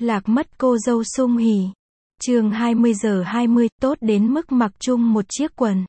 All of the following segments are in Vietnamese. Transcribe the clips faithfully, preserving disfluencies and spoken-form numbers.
Lạc mất cô dâu sung hỉ. Chương hai mươi giờ hai mươi, tốt đến mức mặc chung một chiếc quần.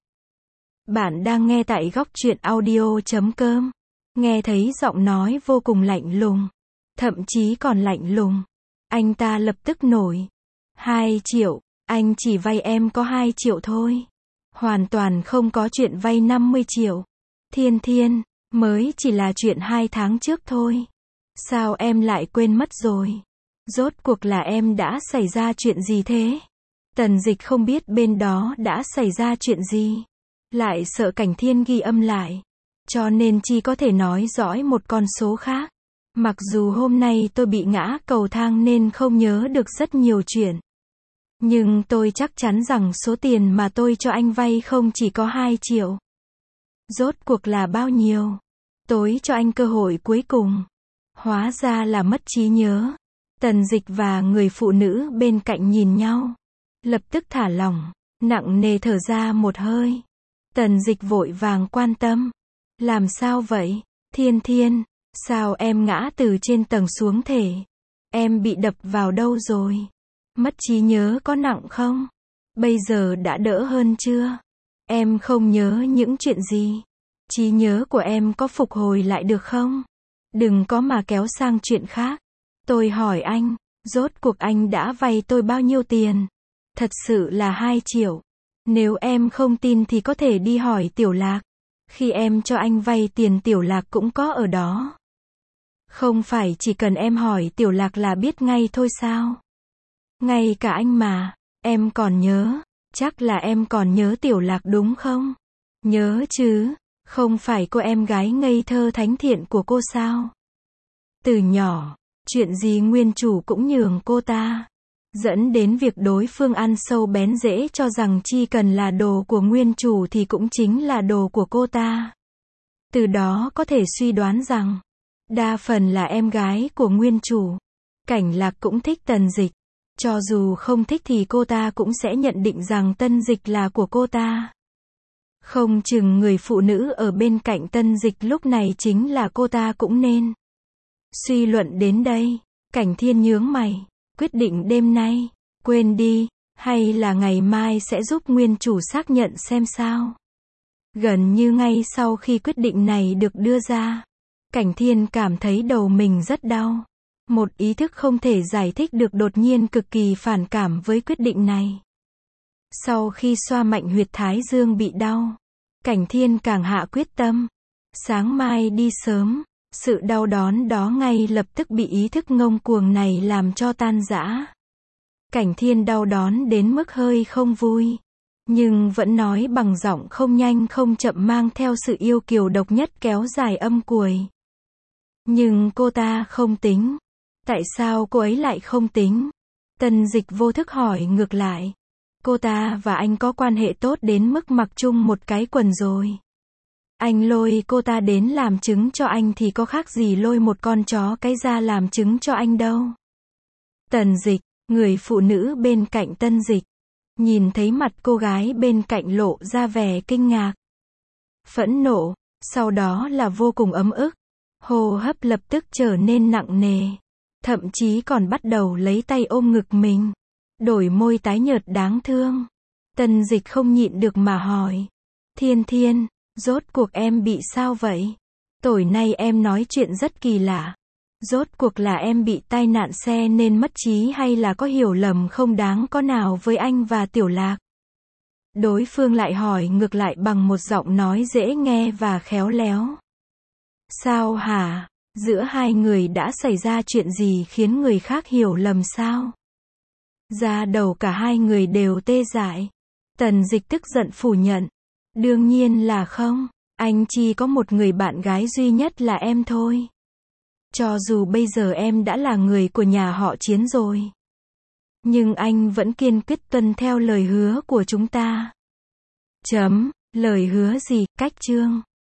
Bạn đang nghe tại góc truyện audio chấm com. Nghe thấy giọng nói vô cùng lạnh lùng. Thậm chí còn lạnh lùng. Anh ta lập tức nổi. Hai triệu, anh chỉ vay em có hai triệu thôi. Hoàn toàn không có chuyện vay năm mươi triệu. Thiên Thiên, mới chỉ là chuyện hai tháng trước thôi. Sao em lại quên mất rồi? Rốt cuộc là em đã xảy ra chuyện gì thế? Tần Dịch không biết bên đó đã xảy ra chuyện gì. Lại sợ Cảnh Thiên ghi âm lại. Cho nên chỉ có thể nói dõi một con số khác. Mặc dù hôm nay tôi bị ngã cầu thang nên không nhớ được rất nhiều chuyện. Nhưng tôi chắc chắn rằng số tiền mà tôi cho anh vay không chỉ có hai triệu. Rốt cuộc là bao nhiêu? Tôi cho anh cơ hội cuối cùng. Hóa ra là mất trí nhớ. Tần Dịch và người phụ nữ bên cạnh nhìn nhau. Lập tức thả lỏng, nặng nề thở ra một hơi. Tần Dịch vội vàng quan tâm. Làm sao vậy? Thiên Thiên, sao em ngã từ trên tầng xuống thể? Em bị đập vào đâu rồi? Mất trí nhớ có nặng không? Bây giờ đã đỡ hơn chưa? Em không nhớ những chuyện gì. Trí nhớ của em có phục hồi lại được không? Đừng có mà kéo sang chuyện khác. Tôi hỏi anh, rốt cuộc anh đã vay tôi bao nhiêu tiền? Thật sự là hai triệu. Nếu em không tin thì có thể đi hỏi Tiểu Lạc. Khi em cho anh vay tiền Tiểu Lạc cũng có ở đó. Không phải chỉ cần em hỏi Tiểu Lạc là biết ngay thôi sao? Ngay cả anh mà, em còn nhớ. Chắc là em còn nhớ Tiểu Lạc đúng không? Nhớ chứ, không phải cô em gái ngây thơ thánh thiện của cô sao? Từ nhỏ, chuyện gì nguyên chủ cũng nhường cô ta. Dẫn đến việc đối phương ăn sâu bén rễ cho rằng chỉ cần là đồ của nguyên chủ thì cũng chính là đồ của cô ta. Từ đó có thể suy đoán rằng, đa phần là em gái của nguyên chủ. Cảnh Lạc cũng thích Tần Dịch. Cho dù không thích thì cô ta cũng sẽ nhận định rằng Tần Dịch là của cô ta. Không chừng người phụ nữ ở bên cạnh Tần Dịch lúc này chính là cô ta cũng nên. Suy luận đến đây, Cảnh Thiên nhướng mày, quyết định đêm nay, quên đi, hay là ngày mai sẽ giúp nguyên chủ xác nhận xem sao. Gần như ngay sau khi quyết định này được đưa ra, Cảnh Thiên cảm thấy đầu mình rất đau. Một ý thức không thể giải thích được đột nhiên cực kỳ phản cảm với quyết định này. Sau khi xoa mạnh huyệt thái dương bị đau, Cảnh Thiên càng hạ quyết tâm. Sáng mai đi sớm. Sự đau đớn đó ngay lập tức bị ý thức ngông cuồng này làm cho tan rã. Cảnh Thiên đau đớn đến mức hơi không vui. Nhưng vẫn nói bằng giọng không nhanh không chậm mang theo sự yêu kiều độc nhất kéo dài âm cuồi. Nhưng cô ta không tính. Tại sao cô ấy lại không tính? Tần Dịch vô thức hỏi ngược lại. Cô ta và anh có quan hệ tốt đến mức mặc chung một cái quần rồi. Anh lôi cô ta đến làm chứng cho anh thì có khác gì lôi một con chó cái ra làm chứng cho anh đâu. Tần Dịch, người phụ nữ bên cạnh Tần Dịch, nhìn thấy mặt cô gái bên cạnh lộ ra vẻ kinh ngạc, phẫn nộ, sau đó là vô cùng ấm ức. Hô hấp lập tức trở nên nặng nề, thậm chí còn bắt đầu lấy tay ôm ngực mình, đổi môi tái nhợt đáng thương. Tần Dịch không nhịn được mà hỏi, Thiên Thiên, rốt cuộc em bị sao vậy? Tối nay em nói chuyện rất kỳ lạ. Rốt cuộc là em bị tai nạn xe nên mất trí hay là có hiểu lầm không đáng có nào với anh và Tiểu Lạc? Đối phương lại hỏi ngược lại bằng một giọng nói dễ nghe và khéo léo. Sao hả? Giữa hai người đã xảy ra chuyện gì khiến người khác hiểu lầm sao? Da đầu cả hai người đều tê dại. Tần Dịch tức giận phủ nhận. Đương nhiên là không, anh chỉ có một người bạn gái duy nhất là em thôi. Cho dù bây giờ em đã là người của nhà họ Chiến rồi, nhưng anh vẫn kiên quyết tuân theo lời hứa của chúng ta. Chấm, lời hứa gì, cách chương.